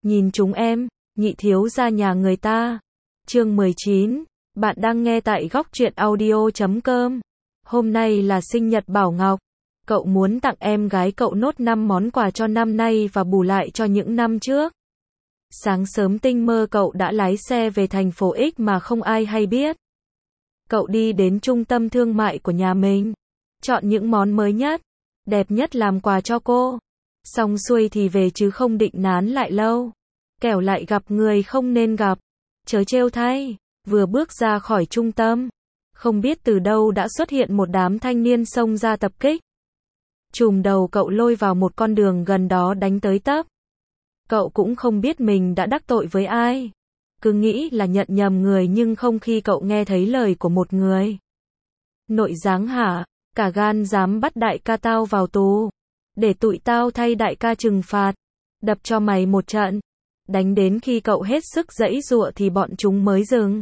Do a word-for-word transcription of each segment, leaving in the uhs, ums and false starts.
nhìn chúng em, nhị thiếu gia nhà người ta. Chương mười chín, bạn đang nghe tại góc truyện audio chấm com. Hôm nay là sinh nhật Bảo Ngọc. Cậu muốn tặng em gái cậu nốt năm món quà cho năm nay và bù lại cho những năm trước. Sáng sớm tinh mơ cậu đã lái xe về thành phố X mà không ai hay biết. Cậu đi đến trung tâm thương mại của nhà mình, chọn những món mới nhất, đẹp nhất làm quà cho cô. Xong xuôi thì về chứ không định nán lại lâu. Kẻo lại gặp người không nên gặp. Chớ trêu thay, vừa bước ra khỏi trung tâm, không biết từ đâu đã xuất hiện một đám thanh niên xông ra tập kích. Chùm đầu cậu lôi vào một con đường gần đó đánh tới tấp. Cậu cũng không biết mình đã đắc tội với ai. Cứ nghĩ là nhận nhầm người nhưng không khi cậu nghe thấy lời của một người. Nội giáng hả, cả gan dám bắt đại ca tao vào tù. Để tụi tao thay đại ca trừng phạt. Đập cho mày một trận. Đánh đến khi cậu hết sức giãy giụa thì bọn chúng mới dừng.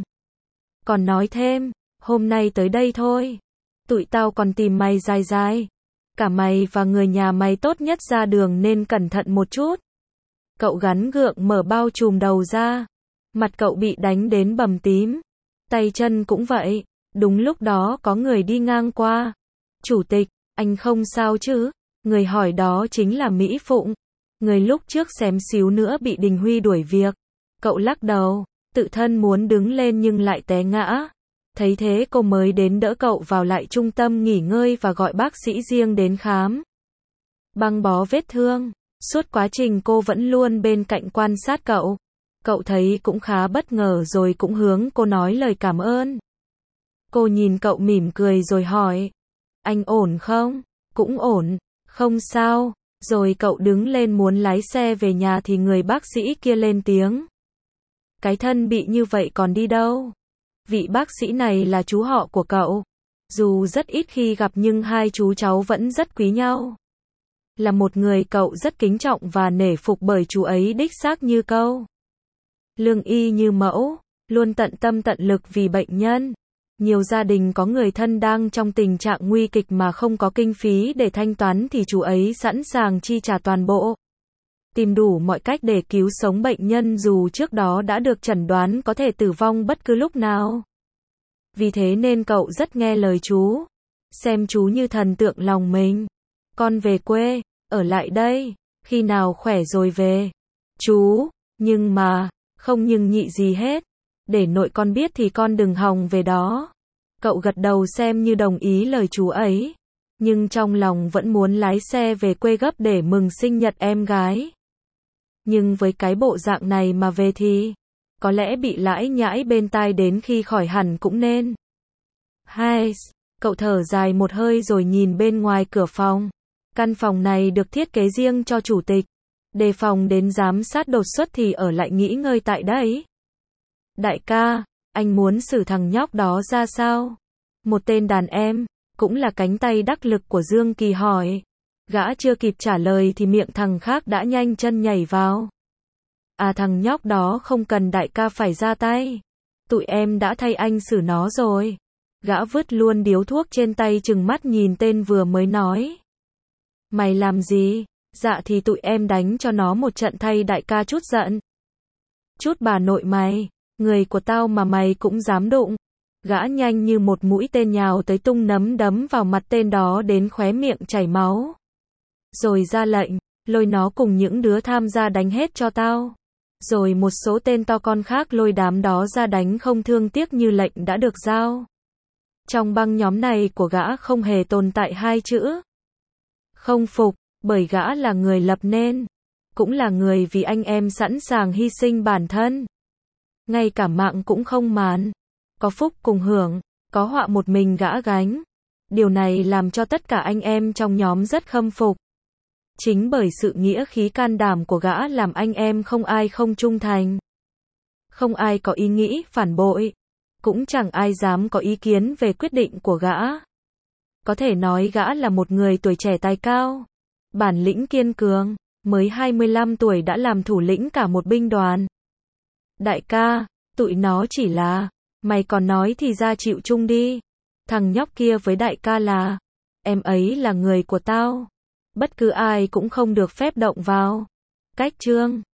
Còn nói thêm, hôm nay tới đây thôi. Tụi tao còn tìm mày dài dài. Cả mày và người nhà mày tốt nhất ra đường nên cẩn thận một chút. Cậu gắn gượng mở bao trùm đầu ra. Mặt cậu bị đánh đến bầm tím. Tay chân cũng vậy. Đúng lúc đó có người đi ngang qua. Chủ tịch, anh không sao chứ? Người hỏi đó chính là Mỹ Phụng. Người lúc trước xém xíu nữa bị Đình Huy đuổi việc. Cậu lắc đầu, tự thân muốn đứng lên nhưng lại té ngã. Thấy thế cô mới đến đỡ cậu vào lại trung tâm nghỉ ngơi và gọi bác sĩ riêng đến khám. Băng bó vết thương. Suốt quá trình cô vẫn luôn bên cạnh quan sát cậu. Cậu thấy cũng khá bất ngờ rồi cũng hướng cô nói lời cảm ơn. Cô nhìn cậu mỉm cười rồi hỏi. Anh ổn không? Cũng ổn. Không sao. Rồi cậu đứng lên muốn lái xe về nhà thì người bác sĩ kia lên tiếng. Cái thân bị như vậy còn đi đâu? Vị bác sĩ này là chú họ của cậu. Dù rất ít khi gặp nhưng hai chú cháu vẫn rất quý nhau. Là một người cậu rất kính trọng và nể phục bởi chú ấy đích xác như câu. Lương y như mẫu, luôn tận tâm tận lực vì bệnh nhân. Nhiều gia đình có người thân đang trong tình trạng nguy kịch mà không có kinh phí để thanh toán thì chú ấy sẵn sàng chi trả toàn bộ. Tìm đủ mọi cách để cứu sống bệnh nhân dù trước đó đã được chẩn đoán có thể tử vong bất cứ lúc nào. Vì thế nên cậu rất nghe lời chú. Xem chú như thần tượng lòng mình. Con về quê, ở lại đây, khi nào khỏe rồi về. Chú, nhưng mà, không nhưng nhị gì hết. Để nội con biết thì con đừng hòng về đó. Cậu gật đầu xem như đồng ý lời chú ấy. Nhưng trong lòng vẫn muốn lái xe về quê gấp để mừng sinh nhật em gái. Nhưng với cái bộ dạng này mà về thì, có lẽ bị lãi nhãi bên tai đến khi khỏi hẳn cũng nên. Hai, cậu thở dài một hơi rồi nhìn bên ngoài cửa phòng. Căn phòng này được thiết kế riêng cho chủ tịch. Đề phòng đến giám sát đột xuất thì ở lại nghỉ ngơi tại đây. Đại ca, anh muốn xử thằng nhóc đó ra sao? Một tên đàn em, cũng là cánh tay đắc lực của Dương Kỳ hỏi. Gã chưa kịp trả lời thì miệng thằng khác đã nhanh chân nhảy vào. À, thằng nhóc đó không cần đại ca phải ra tay. Tụi em đã thay anh xử nó rồi. Gã vứt luôn điếu thuốc trên tay trừng mắt nhìn tên vừa mới nói. Mày làm gì? Dạ thì tụi em đánh cho nó một trận thay đại ca chút giận. Chút bà nội mày. Người của tao mà mày cũng dám đụng. Gã nhanh như một mũi tên nhào tới tung nắm đấm vào mặt tên đó đến khóe miệng chảy máu. Rồi ra lệnh, lôi nó cùng những đứa tham gia đánh hết cho tao. Rồi một số tên to con khác lôi đám đó ra đánh không thương tiếc như lệnh đã được giao. Trong băng nhóm này của gã không hề tồn tại hai chữ không phục, bởi gã là người lập nên. Cũng là người vì anh em sẵn sàng hy sinh bản thân. Ngay cả mạng cũng không màn. Có phúc cùng hưởng, có họa một mình gã gánh. Điều này làm cho tất cả anh em trong nhóm rất khâm phục. Chính bởi sự nghĩa khí can đảm của gã làm anh em không ai không trung thành. Không ai có ý nghĩ phản bội. Cũng chẳng ai dám có ý kiến về quyết định của gã. Có thể nói gã là một người tuổi trẻ tài cao. Bản lĩnh kiên cường, mới hai mươi lăm tuổi đã làm thủ lĩnh cả một binh đoàn. Đại ca, tụi nó chỉ là, mày còn nói thì ra chịu chung đi. Thằng nhóc kia với đại ca là, em ấy là người của tao. Bất cứ ai cũng không được phép động vào. Cách chương